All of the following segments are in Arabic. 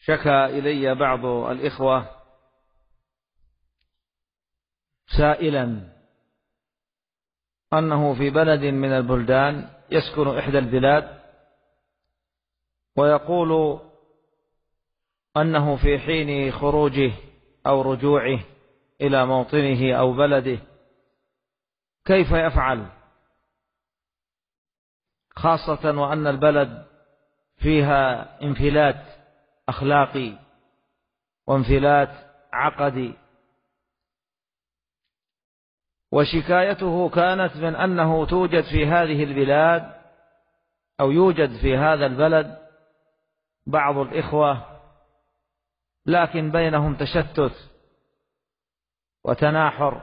شكى إلي بعض الإخوة سائلا أنه في بلد من البلدان يسكن إحدى البلاد، ويقول أنه في حين خروجه أو رجوعه إلى موطنه أو بلده كيف يفعل، خاصة وأن البلد فيها انفلات أخلاقي وانفلات عقدي. وشكايته كانت من أنه توجد في هذه البلاد أو يوجد في هذا البلد بعض الإخوة لكن بينهم تشتت وتناحر.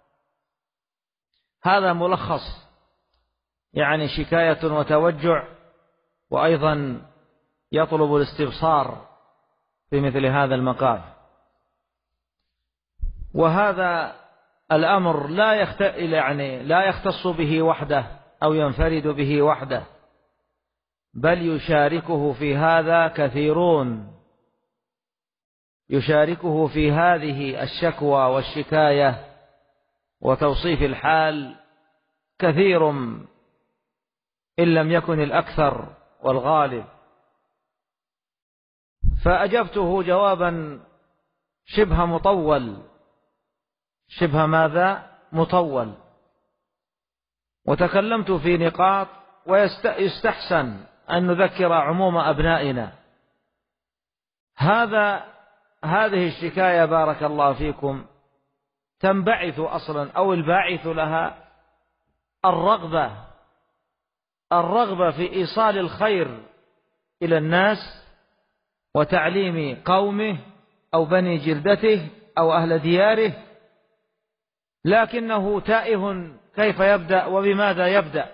هذا ملخص يعني شكاية وتوجع، وأيضا يطلب الاستبصار في مثل هذا المقام. وهذا الأمر لا يختص به وحده أو ينفرد به وحده، بل يشاركه في هذا كثيرون، يشاركه في هذه الشكوى والشكاية وتوصيف الحال كثير إن لم يكن الأكثر والغالب. فأجبته جوابا شبه مطول، شبه ماذا؟ مطول. وتكلمت في نقاط ويستحسن أن نذكر عموم أبنائنا. هذه الشكاية بارك الله فيكم تنبعث أصلا أو الباعث لها الرغبة في إيصال الخير إلى الناس وتعليم قومه أو بني جلدته أو أهل دياره، لكنه تائه كيف يبدأ وبماذا يبدأ.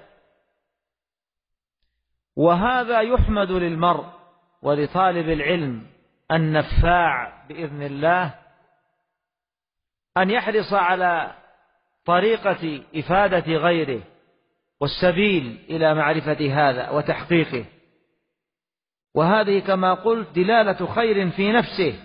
وهذا يحمد للمرء ولطالب العلم النفاع بإذن الله أن يحرص على طريقة إفادة غيره والسبيل إلى معرفة هذا وتحقيقه. وهذه كما قلت دلالة خير في نفسه،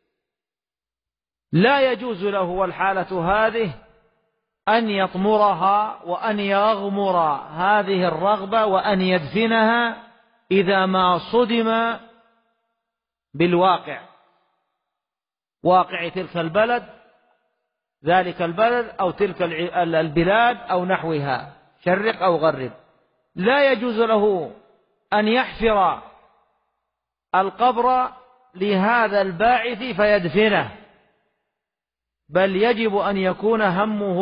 لا يجوز له والحالة هذه أن يطمرها وأن يغمر هذه الرغبة وأن يدفنها إذا ما صدم بالواقع، واقع تلك البلد، ذلك البلد أو تلك البلاد أو نحوها، شرق أو غرب. لا يجوز له أن يحفر القبر لهذا الباعث فيدفنه، بل يجب أن يكون همه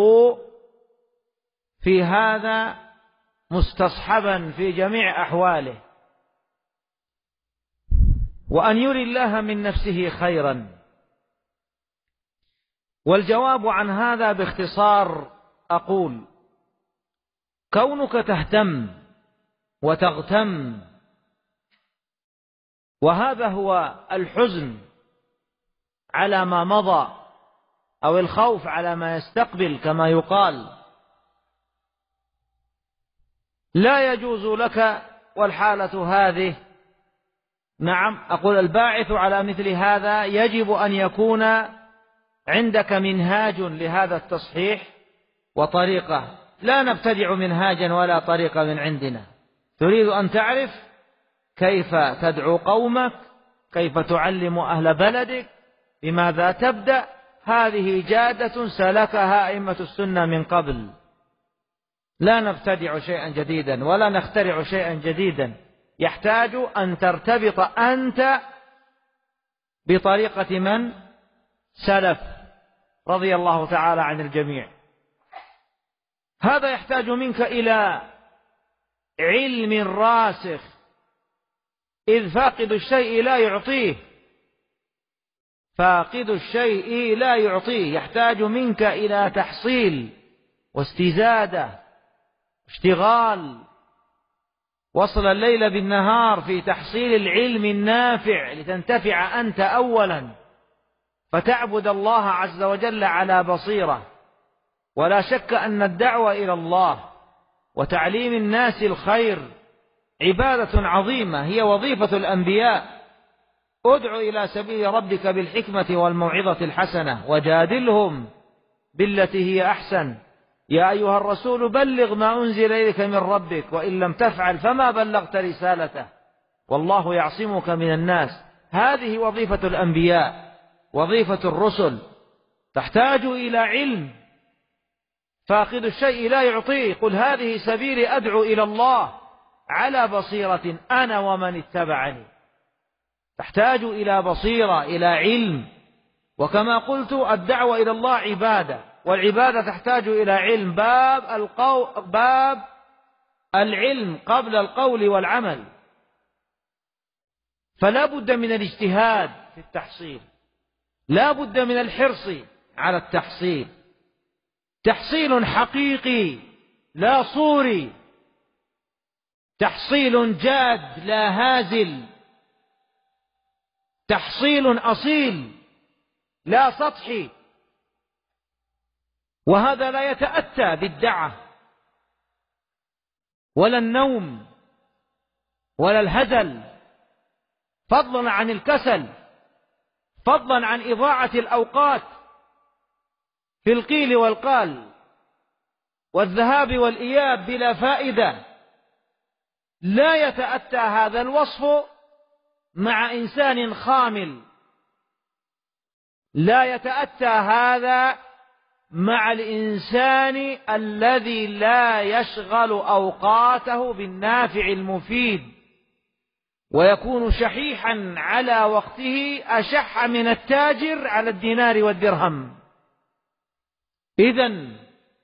في هذا مستصحبا في جميع أحواله، وأن يري الله من نفسه خيرا. والجواب عن هذا باختصار أقول: كونك تهتم وتغتم، وهذا هو الحزن على ما مضى أو الخوف على ما يستقبل كما يقال، لا يجوز لك والحالة هذه. نعم أقول الباعث على مثل هذا يجب أن يكون عندك منهاج لهذا التصحيح وطريقة، لا نبتدع منهاجا ولا طريقة من عندنا. تريد أن تعرف كيف تدعو قومك، كيف تعلم أهل بلدك، بماذا تبدأ. هذه جادة سلكها أئمة السنة من قبل، لا نبتدع شيئا جديدا ولا نخترع شيئا جديدا. يحتاج أن ترتبط أنت بطريقة من سلف رضي الله تعالى عن الجميع. هذا يحتاج منك إلى علم راسخ، إذ فاقد الشيء لا يعطيه، فاقد الشيء لا يعطيه. يحتاج منك إلى تحصيل واستزادة، اشتغال، وصل الليل بالنهار في تحصيل العلم النافع لتنتفع أنت أولا، فتعبد الله عز وجل على بصيرة. ولا شك أن الدعوة إلى الله وتعليم الناس الخير عبادة عظيمة، هي وظيفة الأنبياء. ادع إلى سبيل ربك بالحكمة والموعظة الحسنة وجادلهم بالتي هي أحسن يا أيها الرسول بلغ ما أنزل إليك من ربك وإن لم تفعل فما بلغت رسالته والله يعصمك من الناس. هذه وظيفة الأنبياء، وظيفة الرسل، تحتاج إلى علم. فاقد الشيء لا يعطيه. قل هذه سبيلي أدعو إلى الله على بصيرة أنا ومن اتبعني. تحتاج إلى بصيرة، إلى علم. وكما قلت الدعوة إلى الله عبادة، والعبادة تحتاج إلى علم. باب العلم قبل القول والعمل. فلا بد من الاجتهاد في التحصيل، لا بد من الحرص على التحصيل، تحصيل حقيقي لا صوري، تحصيل جاد لا هازل، تحصيل أصيل لا سطحي. وهذا لا يتأتى بالدعة ولا النوم ولا الهزل، فضلا عن الكسل، فضلا عن إضاعة الأوقات في القيل والقال والذهاب والإياب بلا فائدة. لا يتأتى هذا الوصف مع إنسان خامل، لا يتأتى هذا مع الإنسان الذي لا يشغل أوقاته بالنافع المفيد، ويكون شحيحا على وقته أشح من التاجر على الدينار والدرهم. إذن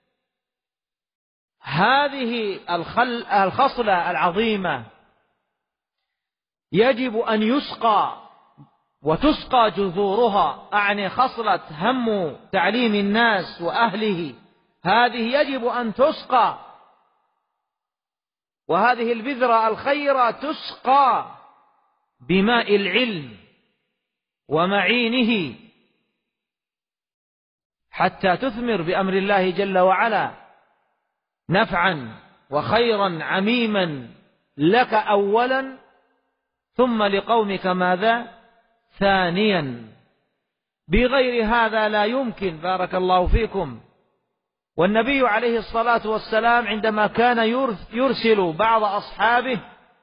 هذه الخصلة العظيمة يجب أن يسقى وتسقى جذورها. أعني خصلة هم تعليم الناس وأهله، هذه يجب أن تسقى، وهذه البذرة الخيرة تسقى بماء العلم ومعينه حتى تثمر بأمر الله جل وعلا نفعا وخيرا عميما لك أولا، ثم لقومك ماذا؟ ثانيا. بغير هذا لا يمكن. بارك الله فيكم. والنبي عليه الصلاة والسلام عندما كان يرسل بعض أصحابه،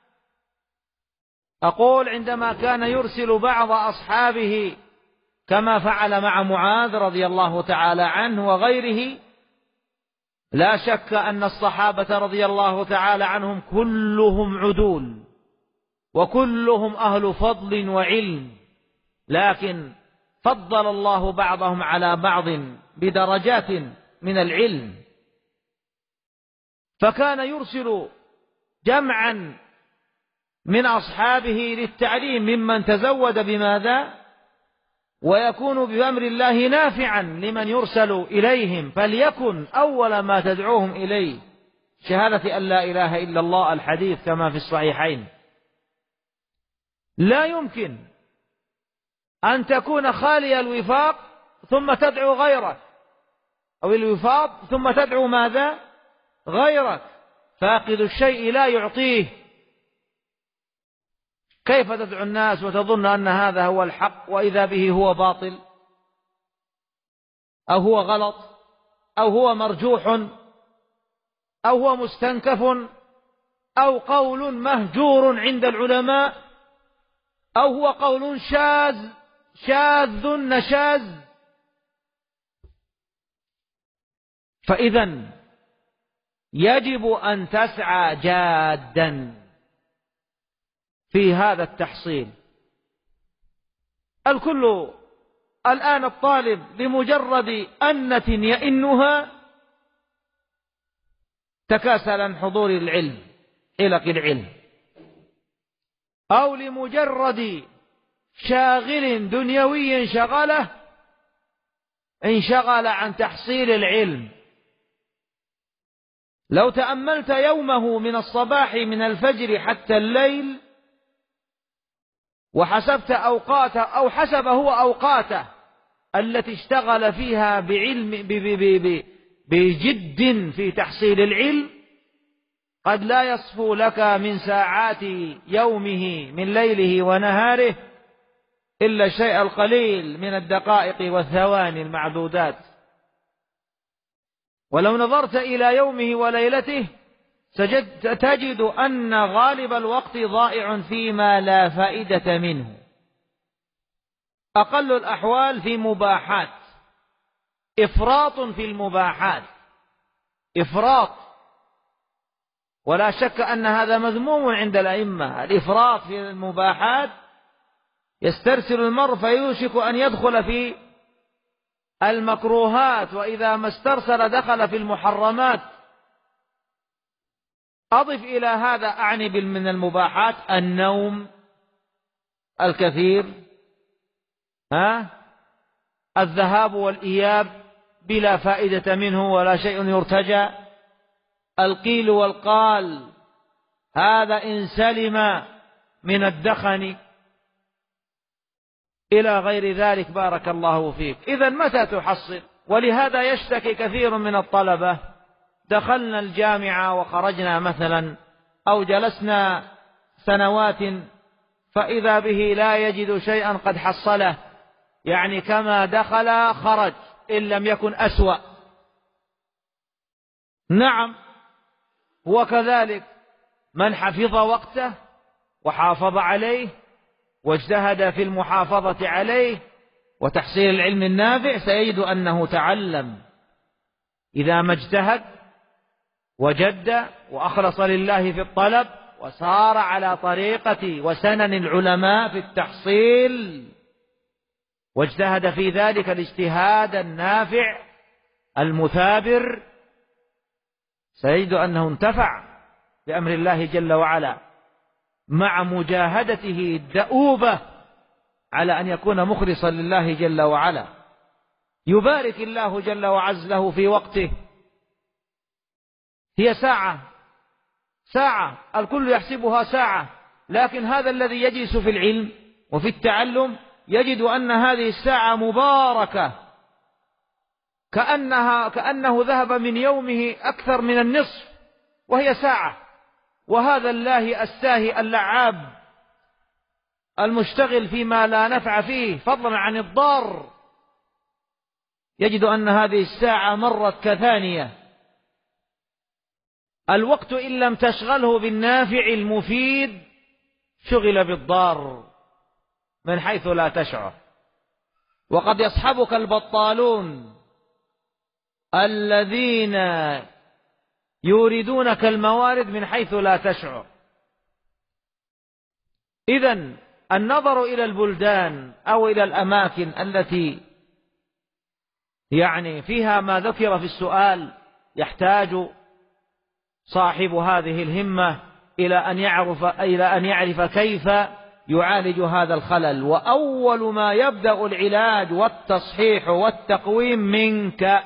أقول عندما كان يرسل بعض أصحابه كما فعل مع معاذ رضي الله تعالى عنه وغيره، لا شك أن الصحابة رضي الله تعالى عنهم كلهم عدول وكلهم أهل فضل وعلم، لكن فضل الله بعضهم على بعض بدرجات من العلم. فكان يرسل جمعا من أصحابه للتعليم ممن تزود بماذا؟ ويكون بأمر الله نافعا لمن يرسل إليهم. فليكن أول ما تدعوهم إليه شهادة أن لا إله إلا الله، الحديث كما في الصحيحين. لا يمكن أن تكون خالي الوفاق ثم تدعو غيرك، أو الوفاق ثم تدعو ماذا؟ غيرك. فاقد الشيء لا يعطيه. كيف تدعو الناس وتظن أن هذا هو الحق وإذا به هو باطل أو هو غلط أو هو مرجوح أو هو مستنكف أو قول مهجور عند العلماء أو هو قول شاذ نشاذ. فإذا يجب أن تسعى جادا في هذا التحصيل. الكل الآن الطالب لمجرد أنة يئنها تكاسل عن حضور العلم، حلق العلم، أو لمجرد شاغل دنيوي شغله انشغل عن تحصيل العلم. لو تأملت يومه من الصباح من الفجر حتى الليل وحسبت أوقاته أو حسب هو أوقاته التي اشتغل فيها بجد في تحصيل العلم، قد لا يصفو لك من ساعات يومه من ليله ونهاره إلا الشيء القليل من الدقائق والثواني المعدودات. ولو نظرت إلى يومه وليلته تجد أن غالب الوقت ضائع فيما لا فائدة منه. أقل الأحوال في مباحات، إفراط في المباحات، إفراط، ولا شك أن هذا مذموم عند الأئمة. الإفراط في المباحات يسترسل المرء فيوشك أن يدخل في المكروهات، وإذا ما استرسل دخل في المحرمات. أضف إلى هذا أعني من المباحات النوم الكثير، الذهاب والإياب بلا فائدة منه ولا شيء يرتجى، القيل والقال، هذا إن سلم من الدخن، إلى غير ذلك. بارك الله فيك. إذن متى تحصل؟ ولهذا يشتكي كثير من الطلبة: دخلنا الجامعة وخرجنا مثلا، أو جلسنا سنوات فإذا به لا يجد شيئا قد حصله، يعني كما دخل خرج إن لم يكن أسوأ. نعم، هو كذلك من حفظ وقته وحافظ عليه واجتهد في المحافظة عليه وتحصيل العلم النافع سيجد أنه تعلم. إذا ما اجتهد وجد وأخلص لله في الطلب وسار على طريقة وسنن العلماء في التحصيل واجتهد في ذلك الاجتهاد النافع المثابر، سيجد أنه انتفع بأمر الله جل وعلا، مع مجاهدته الدؤوبة على أن يكون مخلصا لله جل وعلا. يبارك الله جل وعز له في وقته. هي ساعة الكل يحسبها ساعة، لكن هذا الذي يجلس في العلم وفي التعلم يجد أن هذه الساعة مباركة، كأنه ذهب من يومه أكثر من النصف وهي ساعة. وهذا اللاهي الساهي اللعاب المشتغل فيما لا نفع فيه فضلا عن الضار يجد أن هذه الساعة مرت كثانية. الوقت إن لم تشغله بالنافع المفيد شغل بالضار من حيث لا تشعر. وقد يصحبك البطالون الذين يوردونك الموارد من حيث لا تشعر. إذن النظر إلى البلدان أو إلى الأماكن التي يعني فيها ما ذكر في السؤال يحتاج صاحب هذه الهمة إلى أن يعرف كيف يعالج هذا الخلل. وأول ما يبدأ العلاج والتصحيح والتقويم منك،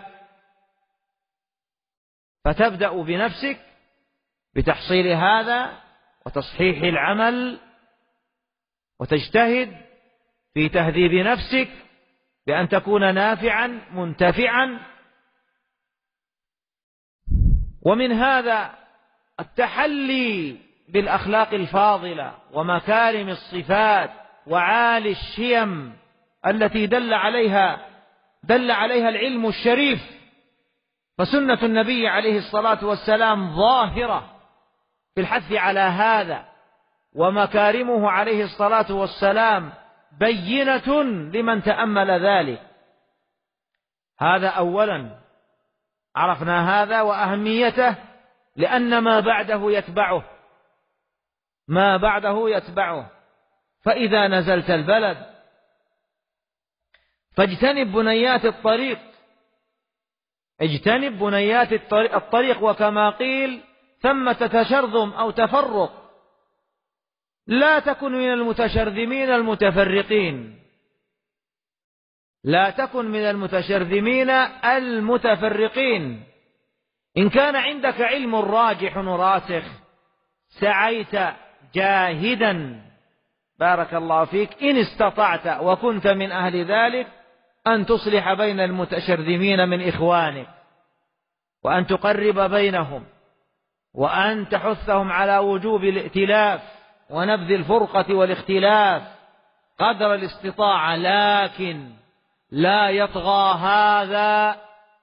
فتبدأ بنفسك بتحصيل هذا وتصحيح العمل، وتجتهد في تهذيب نفسك بأن تكون نافعا منتفعا. ومن هذا التحلي بالأخلاق الفاضلة ومكارم الصفات وعالي الشيم التي دل عليها العلم الشريف. فسنة النبي عليه الصلاة والسلام ظاهرة في الحث على هذا، ومكارمه عليه الصلاة والسلام بينة لمن تأمل ذلك. هذا أولا عرفنا هذا وأهميته، لأن ما بعده يتبعه. فإذا نزلت البلد فاجتنب بنيات الطريق، اجتنب بنيات الطريق، وكما قيل ثمة تشرذم أو تفرق. لا تكن من المتشرذمين المتفرقين، لا تكن من المتشرذمين المتفرقين. إن كان عندك علم راجح راسخ سعيت جاهدا، بارك الله فيك، إن استطعت وكنت من أهل ذلك، أن تصلح بين المتشرذمين من إخوانك، وأن تقرب بينهم، وأن تحثهم على وجوب الائتلاف ونبذ الفرقة والاختلاف، قدر الاستطاعة، لكن لا يطغى هذا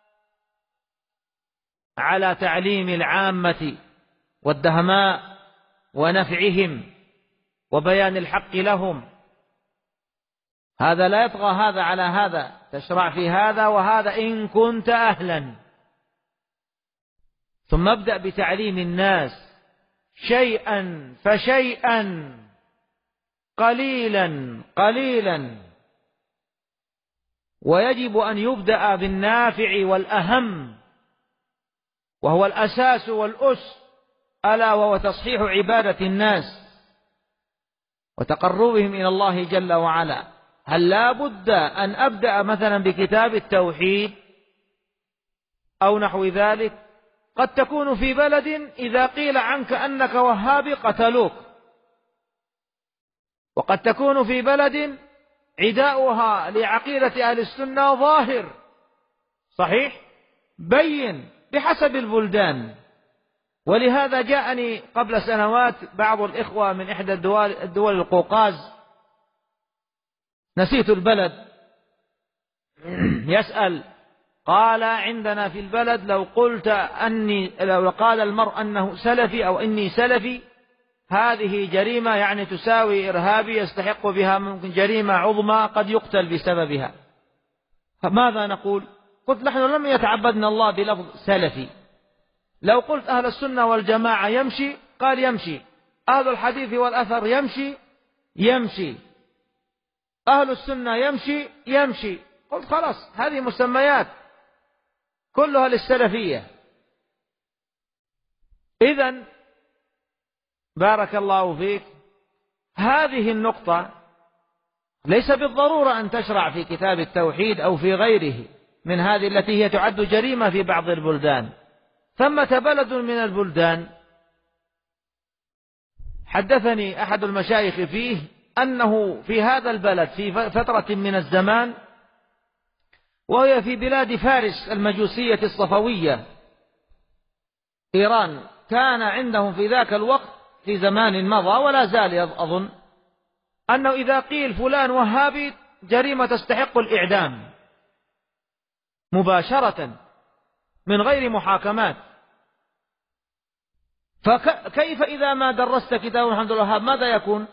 على تعليم العامة والدهماء ونفعهم وبيان الحق لهم. هذا لا يطغى هذا على هذا، تشرع في هذا وهذا إن كنت أهلا. ثم ابدأ بتعليم الناس شيئا فشيئا، قليلا قليلا، ويجب أن يبدأ بالنافع والأهم، وهو الأساس والأس، ألا وهو تصحيح عبادة الناس وتقربهم إلى الله جل وعلا. هل لا بد أن أبدأ مثلا بكتاب التوحيد أو نحو ذلك؟ قد تكون في بلد إذا قيل عنك أنك وهابي قتلوك، وقد تكون في بلد عداؤها لعقيدة أهل السنة ظاهر صحيح بين بحسب البلدان. ولهذا جاءني قبل سنوات بعض الإخوة من إحدى الدول القوقاز، نسيت البلد، يسأل، قال عندنا في البلد لو قال المرء أنه سلفي أو إني سلفي، هذه جريمة، يعني تساوي إرهابي يستحق بها ممكن جريمة عظمى قد يقتل بسببها. فماذا نقول؟ قلت نحن لم يتعبدنا الله بلفظ سلفي. لو قلت أهل السنة والجماعة يمشي، قال يمشي. أهل الحديث والأثر يمشي، يمشي. أهل السنة يمشي، يمشي. قلت خلاص، هذه مسميات كلها للسلفية. إذن بارك الله فيك، هذه النقطة ليس بالضرورة أن تشرع في كتاب التوحيد أو في غيره من هذه التي هي تعد جريمة في بعض البلدان. ثمة بلد من البلدان حدثني أحد المشايخ فيه أنه في هذا البلد في فترة من الزمان، وهي في بلاد فارس المجوسية الصفوية إيران، كان عندهم في ذاك الوقت في زمان مضى ولا زال أظن أنه إذا قيل فلان وهابي جريمة تستحق الإعدام مباشرة من غير محاكمات. فكيف إذا ما درست كتاب محمد بن الوهاب ماذا يكون؟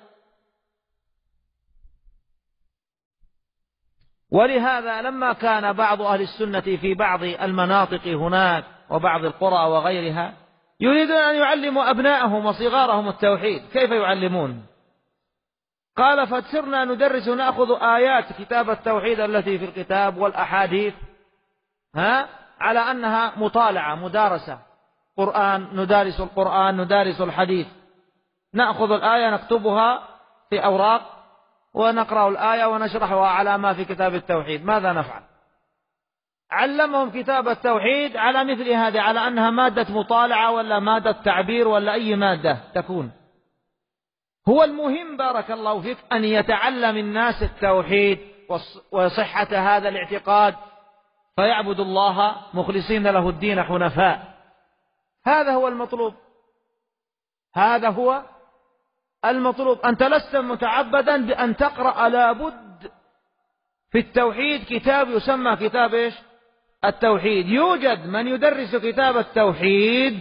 ولهذا لما كان بعض أهل السنة في بعض المناطق هناك وبعض القرى وغيرها يريدون أن يعلموا أبنائهم وصغارهم التوحيد، كيف يعلمون؟ قال فسرنا ندرس نأخذ آيات كتاب التوحيد التي في الكتاب والأحاديث على أنها مطالعة مدارسة، ندارس القرآن ندارس الحديث، نأخذ الآية نكتبها في أوراق ونقرأ الآية ونشرحها على ما في كتاب التوحيد. ماذا نفعل؟ علمهم كتاب التوحيد على مثل هذه، على أنها مادة مطالعة ولا مادة تعبير ولا أي مادة تكون. هو المهم بارك الله فيك أن يتعلم الناس التوحيد وصحة هذا الاعتقاد، فيعبد الله مخلصين له الدين حنفاء. هذا هو المطلوب، هذا هو المطلوب. أنت لست متعبدا بأن تقرأ، لابد في التوحيد كتاب يسمى كتاب إيش؟ التوحيد. يوجد من يدرس كتاب التوحيد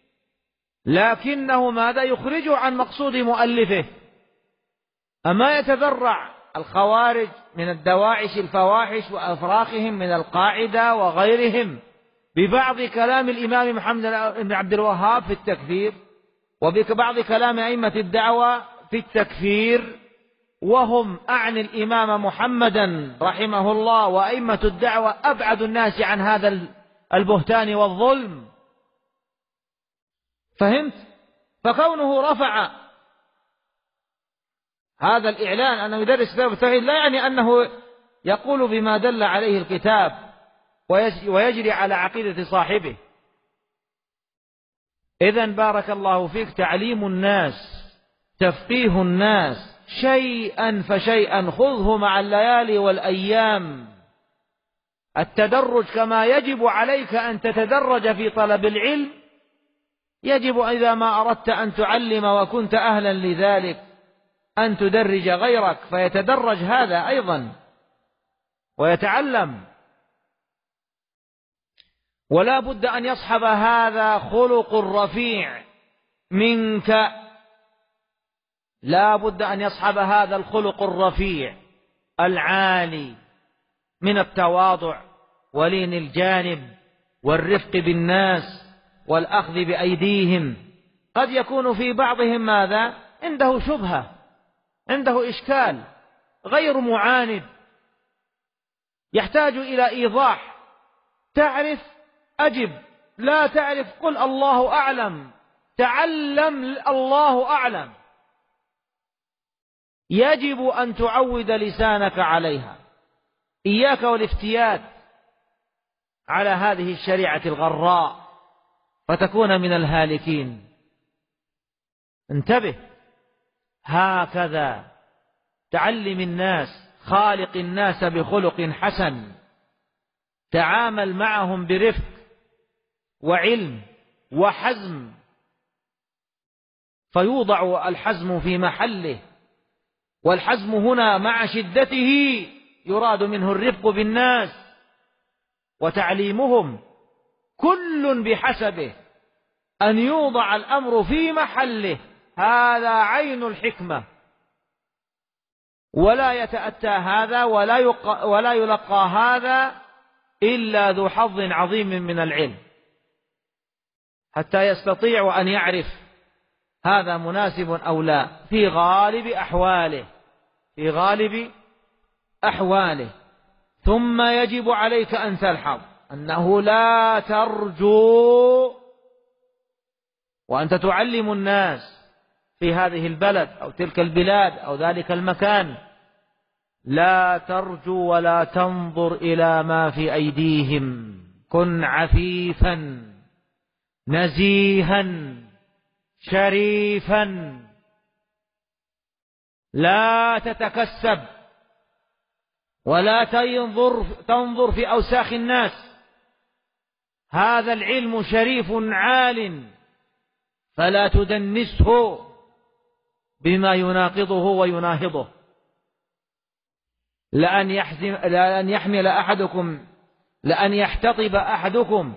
لكنه ماذا؟ يخرجه عن مقصود مؤلفه. أما يتذرع الخوارج من الدواعش الفواحش وأفراخهم من القاعدة وغيرهم ببعض كلام الإمام محمد بن عبد الوهاب في التكفير، وبعض كلام أئمة الدعوة في التكفير، وهم أعني الإمام محمدا رحمه الله وأئمة الدعوة أبعد الناس عن هذا البهتان والظلم. فهمت؟ فكونه رفع هذا الإعلان أنه يدرس كتاب التوحيد لا يعني أنه يقول بما دل عليه الكتاب ويجري على عقيدة صاحبه. إذن بارك الله فيك، تعليم الناس، تفقيه الناس شيئا فشيئا، خذه مع الليالي والأيام. التدرج كما يجب عليك أن تتدرج في طلب العلم، يجب إذا ما أردت أن تعلم وكنت أهلا لذلك أن تدرج غيرك فيتدرج هذا أيضا ويتعلم. ولا بد أن يصحب هذا خلق رفيع منك، لا بد أن يصحب هذا الخلق الرفيع العالي من التواضع ولين الجانب والرفق بالناس والأخذ بأيديهم. قد يكون في بعضهم ماذا؟ عنده شبهة، عنده إشكال، غير معاند، يحتاج إلى إيضاح. تعرف أجب، لا تعرف قل الله أعلم، تعلم الله أعلم. يجب أن تعود لسانك عليها. إياك والافتيات على هذه الشريعة الغراء فتكون من الهالكين. انتبه، هكذا تعلم الناس، خالق الناس بخلق حسن، تعامل معهم برفق وعلم وحزم، فيوضع الحزم في محله. والحزم هنا مع شدته يراد منه الرفق بالناس وتعليمهم، كل بحسبه، أن يوضع الأمر في محله، هذا عين الحكمة. ولا يتأتى هذا ولا يلقى هذا إلا ذو حظ عظيم من العلم، حتى يستطيع أن يعرف هذا مناسب أو لا في غالب أحواله، في غالب أحواله. ثم يجب عليك أن تلحظ أنه لا ترجو، وأنت تعلم الناس في هذه البلد أو تلك البلاد أو ذلك المكان، لا ترجو ولا تنظر إلى ما في أيديهم. كن عفيفا نزيها شريفا، لا تتكسب ولا تنظر في أوساخ الناس. هذا العلم شريف عال، فلا تدنسه بما يناقضه ويناهضه. لأن يحمل أحدكم، لأن يحتطب أحدكم،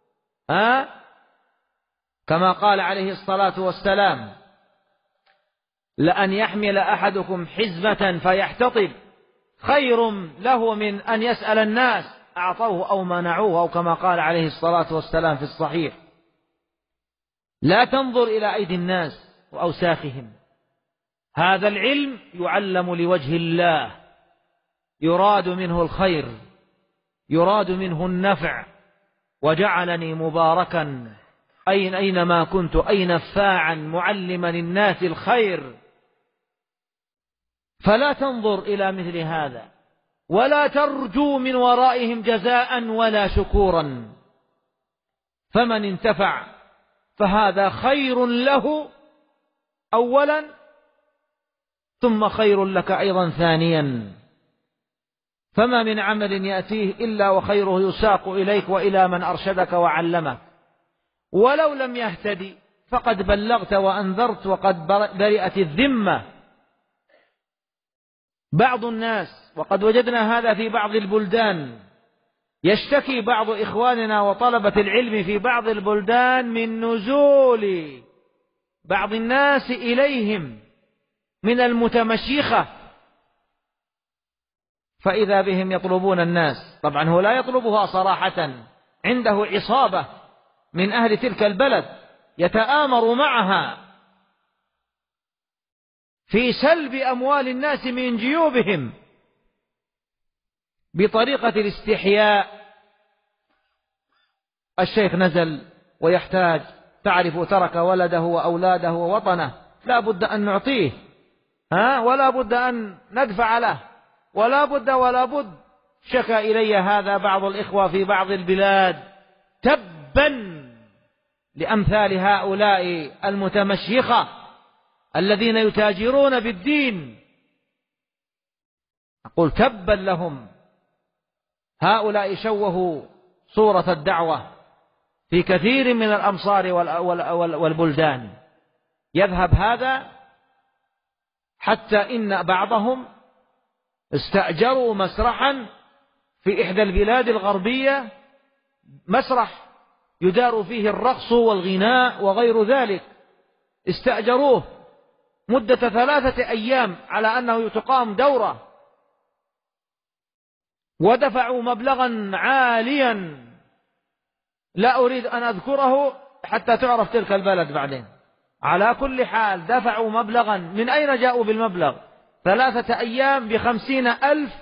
كما قال عليه الصلاة والسلام: لأن يحمل أحدكم حزمة فيحتطب خير له من أن يسأل الناس أعطوه أو منعوه، أو كما قال عليه الصلاة والسلام في الصحيح. لا تنظر إلى أيدي الناس وأوساخهم. هذا العلم يعلم لوجه الله، يراد منه الخير، يراد منه النفع. وجعلني مباركا أينما كنت، أي نفاعا معلما الناس الخير. فلا تنظر إلى مثل هذا، ولا ترجو من ورائهم جزاء ولا شكورا. فمن انتفع فهذا خير له أولا، ثم خير لك أيضا ثانيا. فما من عمل يأتيه إلا وخيره يساق إليك وإلى من أرشدك وعلمك. ولو لم يهتدي فقد بلغت وأنذرت وقد برئت الذمة. بعض الناس، وقد وجدنا هذا في بعض البلدان، يشتكي بعض إخواننا وطلبة العلم في بعض البلدان من نزول بعض الناس إليهم من المتمشيخة، فإذا بهم يطلبون الناس. طبعا هو لا يطلبها صراحة، عنده عصابة من أهل تلك البلد يتآمر معها في سلب أموال الناس من جيوبهم بطريقة الاستحياء. الشيخ نزل ويحتاج، تعرف، ترك ولده وأولاده ووطنه، لا بد أن نعطيه، ولا بد أن ندفع له، ولا بد. شكى إلي هذا بعض الإخوة في بعض البلاد. تبا لأمثال هؤلاء المتمشيخة الذين يتاجرون بالدين. أقول تبا لهم. هؤلاء شوهوا صورة الدعوة في كثير من الأمصار والبلدان. يذهب هذا حتى إن بعضهم استأجروا مسرحا في إحدى البلاد الغربية، مسرح يدار فيه الرقص والغناء وغير ذلك، استأجروه مدة 3 أيام على أنه تقام دورة، ودفعوا مبلغا عاليا لا أريد أن أذكره حتى تعرف تلك البلد بعدين. على كل حال دفعوا مبلغا، من أين جاءوا بالمبلغ؟ 3 أيام ب50,000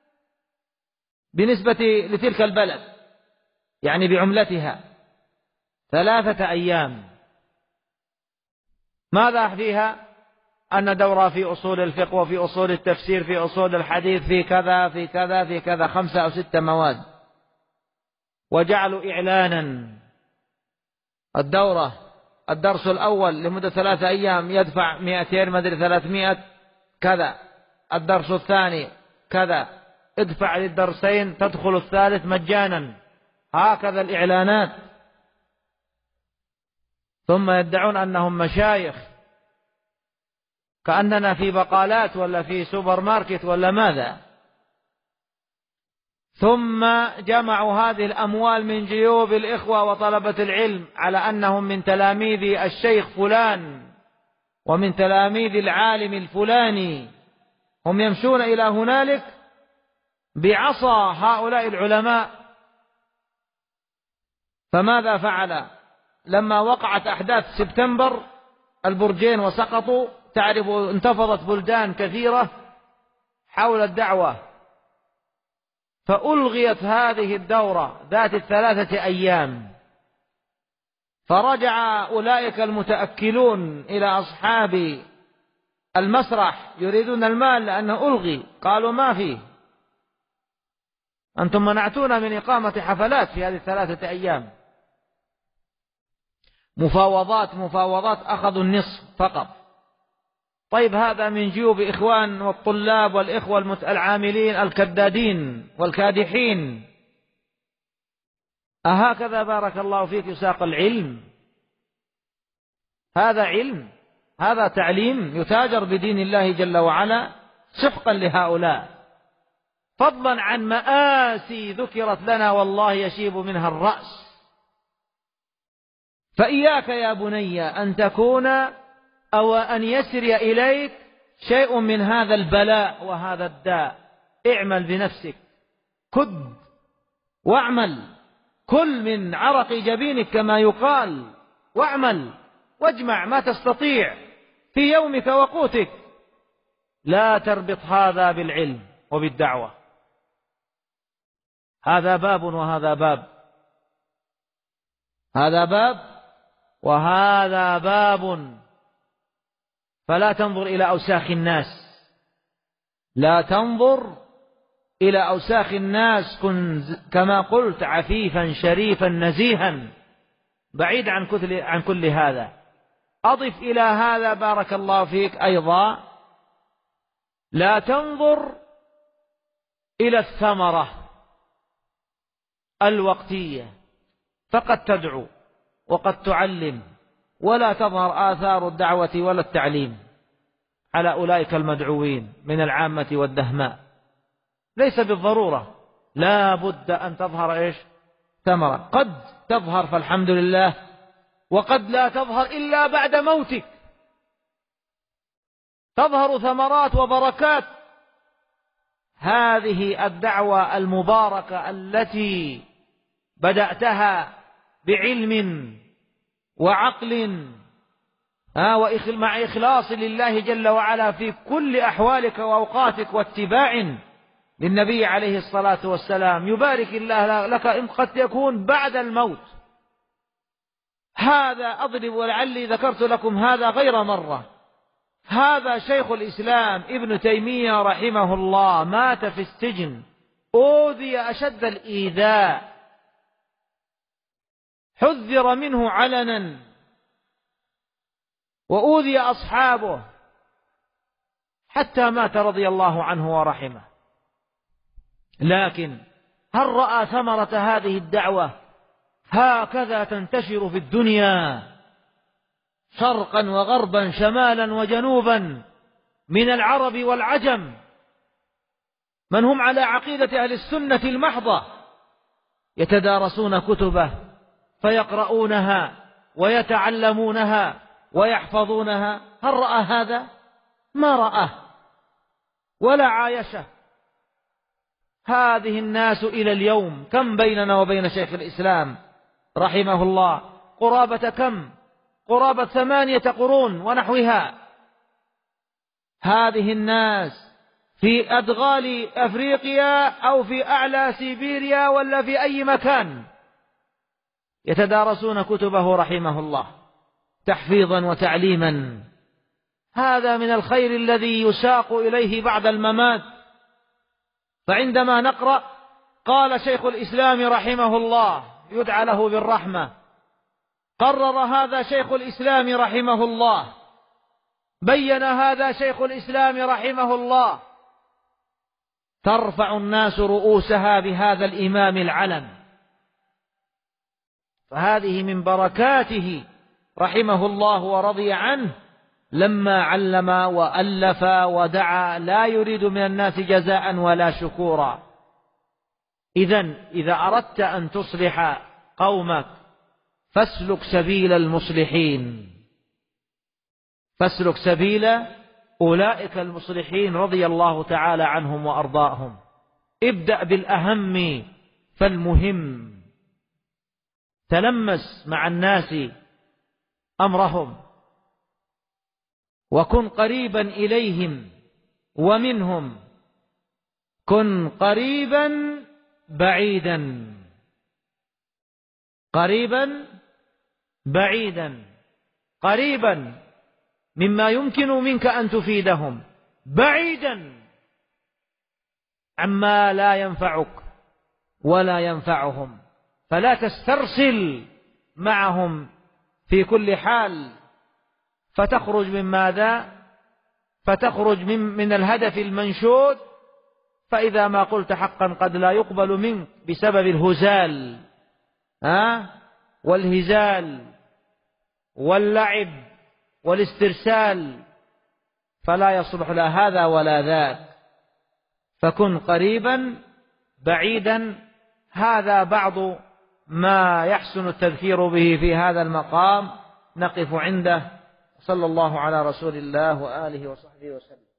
بالنسبة لتلك البلد، يعني بعملتها 3 أيام. ماذا فيها؟ أن دورة في أصول الفقه وفي أصول التفسير في أصول الحديث في كذا في كذا في كذا، 5 أو 6 مواد. وجعلوا إعلانا الدورة، الدرس الأول لمدة 3 أيام يدفع 200 مدري 300 كذا، الدرس الثاني كذا، ادفع للدرسين تدخل الثالث مجانا، هكذا الإعلانات. ثم يدعون أنهم مشايخ، كأننا في بقالات ولا في سوبر ماركت ولا ماذا. ثم جمعوا هذه الأموال من جيوب الإخوة وطلبة العلم على أنهم من تلاميذ الشيخ فلان ومن تلاميذ العالم الفلاني، هم يمشون إلى هنالك بعصا هؤلاء العلماء. فماذا فعل لما وقعت أحداث سبتمبر؟ البرجين وسقطوا، تعرف انتفضت بلدان كثيرة حول الدعوة، فألغيت هذه الدورة ذات 3 أيام. فرجع أولئك المتأكلون إلى أصحاب المسرح يريدون المال لأنه ألغي، قالوا ما فيه، أنتم منعتونا من إقامة حفلات في هذه 3 أيام. مفاوضات أخذوا النصف فقط. طيب هذا من جيوب إخوان والطلاب والإخوة العاملين الكدادين والكادحين. أهكذا بارك الله فيك يساق العلم؟ هذا علم؟ هذا تعليم يتاجر بدين الله جل وعلا؟ سحقا لهؤلاء، فضلا عن مآسي ذكرت لنا والله يشيب منها الرأس. فإياك يا بني أن تكون أو أن يسري إليك شيء من هذا البلاء وهذا الداء. اعمل بنفسك، كد واعمل، كل من عرق جبينك كما يقال، واعمل واجمع ما تستطيع في يومك وقوتك. لا تربط هذا بالعلم وبالدعوة، هذا باب وهذا باب، هذا باب وهذا باب. فلا تنظر إلى أوساخ الناس، لا تنظر إلى أوساخ الناس، كن كما قلت عفيفا شريفا نزيها بعيد عن كل هذا. أضف إلى هذا بارك الله فيك أيضا لا تنظر إلى الثمرة الوقتية، فقد تدعو وقد تعلم ولا تظهر آثار الدعوة ولا التعليم على أولئك المدعوين من العامة والدهماء. ليس بالضرورة، لا بد أن تظهر إيش؟ ثمرة. قد تظهر فالحمد لله، وقد لا تظهر إلا بعد موتك، تظهر ثمرات وبركات هذه الدعوة المباركة التي بدأتها بعلم وعقل مع إخلاص لله جل وعلا في كل أحوالك وأوقاتك، واتباع للنبي عليه الصلاة والسلام. يبارك الله لك إن قد يكون بعد الموت. هذا أضرب ولعلي ذكرت لكم هذا غير مرة. هذا شيخ الإسلام ابن تيمية رحمه الله مات في السجن، أوذي أشد الإيذاء، حذر منه علنا، وأوذي أصحابه حتى مات رضي الله عنه ورحمه. لكن هل رأى ثمرة هذه الدعوة هكذا تنتشر في الدنيا شرقا وغربا شمالا وجنوبا من العرب والعجم من هم على عقيدة أهل السنة المحضة يتدارسون كتبه فيقرؤونها ويتعلمونها ويحفظونها. هل رأى هذا؟ ما رآه ولا عايشه. هذه الناس إلى اليوم كم بيننا وبين شيخ الإسلام رحمه الله؟ قرابة كم؟ قرابة 8 قرون ونحوها. هذه الناس في أدغال أفريقيا أو في أعلى سيبيريا ولا في أي مكان يتدارسون كتبه رحمه الله تحفيظا وتعليما. هذا من الخير الذي يساق إليه بعد الممات. فعندما نقرأ قال شيخ الإسلام رحمه الله يدعى له بالرحمة، قرر هذا شيخ الإسلام رحمه الله، بين هذا شيخ الإسلام رحمه الله، ترفع الناس رؤوسها بهذا الإمام العلم. فهذه من بركاته رحمه الله ورضي عنه لما علم وألف ودعا لا يريد من الناس جزاء ولا شكورا. إذن إذا أردت أن تصلح قومك فاسلك سبيل المصلحين، فاسلك سبيل أولئك المصلحين رضي الله تعالى عنهم وأرضاهم. ابدأ بالأهم فالمهم، تلمس مع الناس أمرهم وكن قريبا إليهم ومنهم، كن قريبا بعيدا، قريبا بعيدا، قريبا مما يمكن منك أن تفيدهم، بعيدا عما لا ينفعك ولا ينفعهم. فلا تسترسل معهم في كل حال فتخرج من ماذا؟ فتخرج من الهدف المنشود. فإذا ما قلت حقا قد لا يقبل منك بسبب الهزال والهزال واللعب والاسترسال، فلا يصلح لا هذا ولا ذاك. فكن قريبا بعيدا. هذا بعض ما يحسن التذكير به في هذا المقام. نقف عنده. صلى الله على رسول الله وآله وصحبه وسلم.